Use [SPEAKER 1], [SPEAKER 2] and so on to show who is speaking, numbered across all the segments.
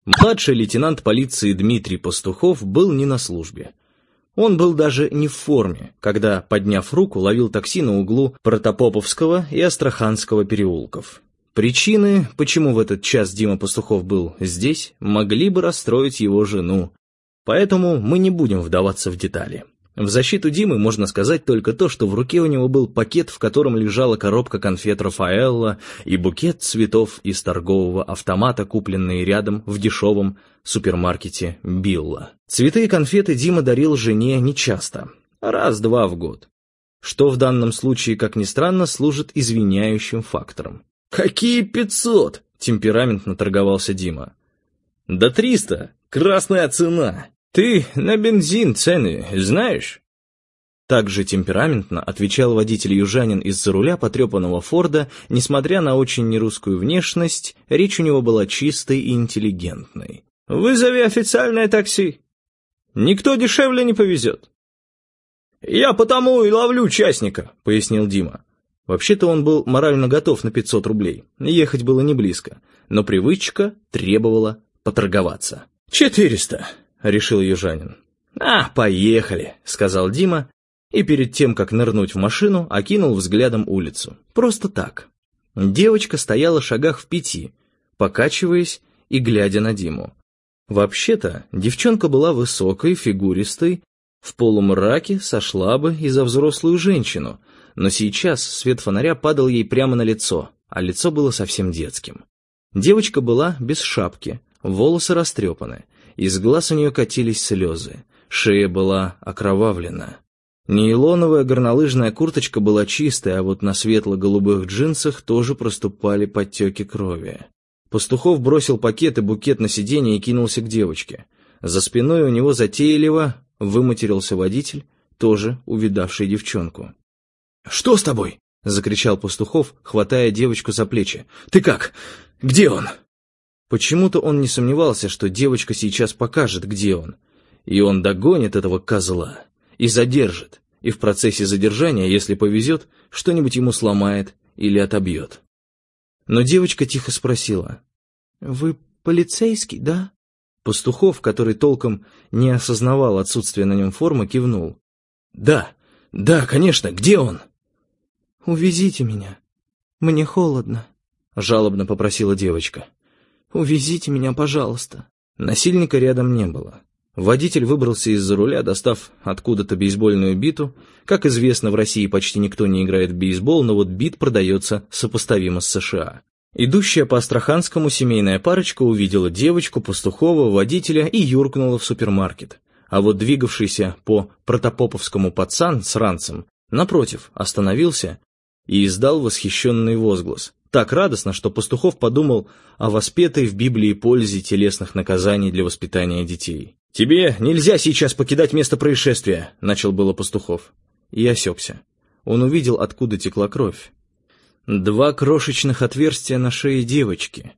[SPEAKER 1] Младший лейтенант полиции Дмитрий Пастухов был не на службе. Он был даже не в форме, когда, подняв руку, ловил такси на углу Протопоповского и Астраханского переулков. Причины, почему в этот час Дима Пастухов был здесь, могли бы расстроить его жену. Поэтому мы не будем вдаваться в детали. В защиту Димы можно сказать только то, что в руке у него был пакет, в котором лежала коробка конфет Рафаэлло и букет цветов из торгового автомата, купленные рядом в дешевом супермаркете Билла. Цветы и конфеты Дима дарил жене нечасто, раз-два в год, что в данном случае, как ни странно, служит извиняющим фактором. «Какие 500?» — темпераментно торговался Дима. «Да 300! Красная цена! Ты на бензин цены знаешь?» Также темпераментно отвечал водитель-южанин из-за руля потрепанного Форда. Несмотря на очень нерусскую внешность, речь у него была чистой и интеллигентной. «Вызови официальное такси. Никто дешевле не повезет». «Я потому и ловлю частника», — пояснил Дима. Вообще-то он был морально готов на 500 рублей. Ехать было не близко, но привычка требовала поторговаться. 400. — решил южанин. «Поехали», — сказал Дима, и перед тем, как нырнуть в машину, окинул взглядом улицу. Просто так. Девочка стояла в шагах в 5, покачиваясь и глядя на Диму. Вообще-то, девчонка была высокой, фигуристой, в полумраке сошла бы и за взрослую женщину, но сейчас свет фонаря падал ей прямо на лицо, а лицо было совсем детским. Девочка была без шапки, волосы растрепаны. Из глаз у нее катились слезы, шея была окровавлена. Нейлоновая горнолыжная курточка была чистая, а вот на светло-голубых джинсах тоже проступали подтеки крови. Пастухов бросил пакет и букет на сиденье и кинулся к девочке. За спиной у него затейливо выматерился водитель, тоже увидавший девчонку. «Что с тобой?» — закричал Пастухов, хватая девочку за плечи. «Ты как? Где он?» Почему-то он не сомневался, что девочка сейчас покажет, где он. И он догонит этого козла, и задержит, и в процессе задержания, если повезет, что-нибудь ему сломает или отобьет. Но девочка тихо спросила: «Вы полицейский, да?» Пастухов, который толком не осознавал отсутствие на нем формы, кивнул. «Да, конечно, где он?» «Увезите меня, мне холодно», — жалобно попросила девочка. «Увезите меня, пожалуйста». Насильника рядом не было. Водитель выбрался из-за руля, достав откуда-то бейсбольную биту. Как известно, в России почти никто не играет в бейсбол, но вот бит продается сопоставимо с США. Идущая по Астраханскому семейная парочка увидела девочку, Пастухова, водителя и юркнула в супермаркет. А вот двигавшийся по Протопоповскому пацан с ранцем, напротив, остановился и издал восхищенный возглас. Так радостно, что Пастухов подумал о воспетой в Библии пользе телесных наказаний для воспитания детей. «Тебе нельзя сейчас покидать место происшествия», — начал было Пастухов. И осекся. Он увидел, откуда текла кровь. 2 крошечных отверстия на шее девочки.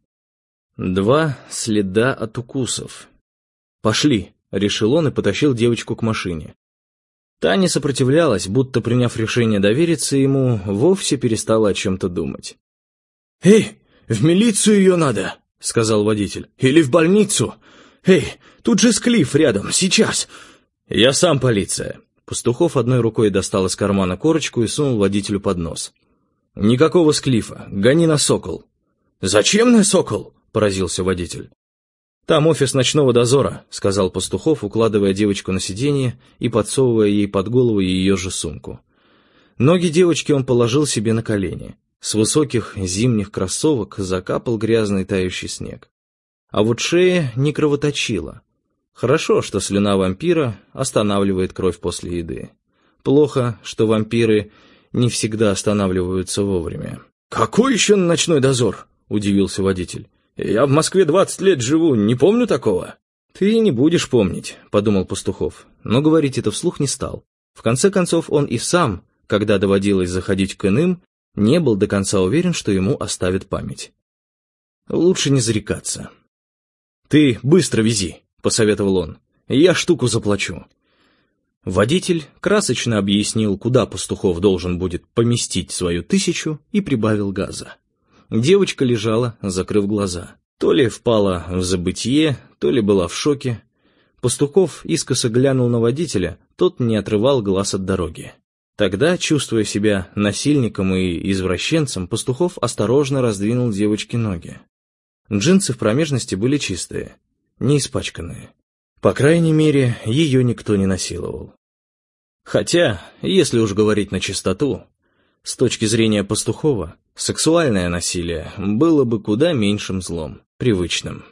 [SPEAKER 1] 2 следа от укусов. «Пошли», — решил он и потащил девочку к машине. Та не сопротивлялась, будто, приняв решение довериться ему, вовсе перестала о чем-то думать. «Эй, в милицию ее надо», — сказал водитель. «Или в больницу. Эй, тут же склиф рядом, сейчас». «Я сам полиция». Пастухов одной рукой достал из кармана корочку и сунул водителю под нос. «Никакого склифа, гони на Сокол». «Зачем на Сокол?» — поразился водитель. «Там офис ночного дозора», — сказал Пастухов, укладывая девочку на сиденье и подсовывая ей под голову ее же сумку. Ноги девочки он положил себе на колени. С высоких зимних кроссовок закапал грязный тающий снег. А вот шея не кровоточила. Хорошо, что слюна вампира останавливает кровь после еды. Плохо, что вампиры не всегда останавливаются вовремя. «Какой еще ночной дозор?» — удивился водитель. «Я в Москве 20 лет живу, не помню такого». «Ты не будешь помнить», — подумал Пастухов, но говорить это вслух не стал. В конце концов, он и сам, когда доводилось заходить к иным, не был до конца уверен, что ему оставит память. Лучше не зарекаться. «Ты быстро вези», — посоветовал он. «Я штуку заплачу». Водитель красочно объяснил, куда Пастухов должен будет поместить свою 1000, и прибавил газа. Девочка лежала, закрыв глаза. То ли впала в забытье, то ли была в шоке. Пастухов искоса глянул на водителя, тот не отрывал глаз от дороги. Тогда, чувствуя себя насильником и извращенцем, Пастухов осторожно раздвинул девочке ноги. Джинсы в промежности были чистые, не испачканные. По крайней мере, ее никто не насиловал. Хотя, если уж говорить на чистоту, с точки зрения Пастухова, сексуальное насилие было бы куда меньшим злом, привычным.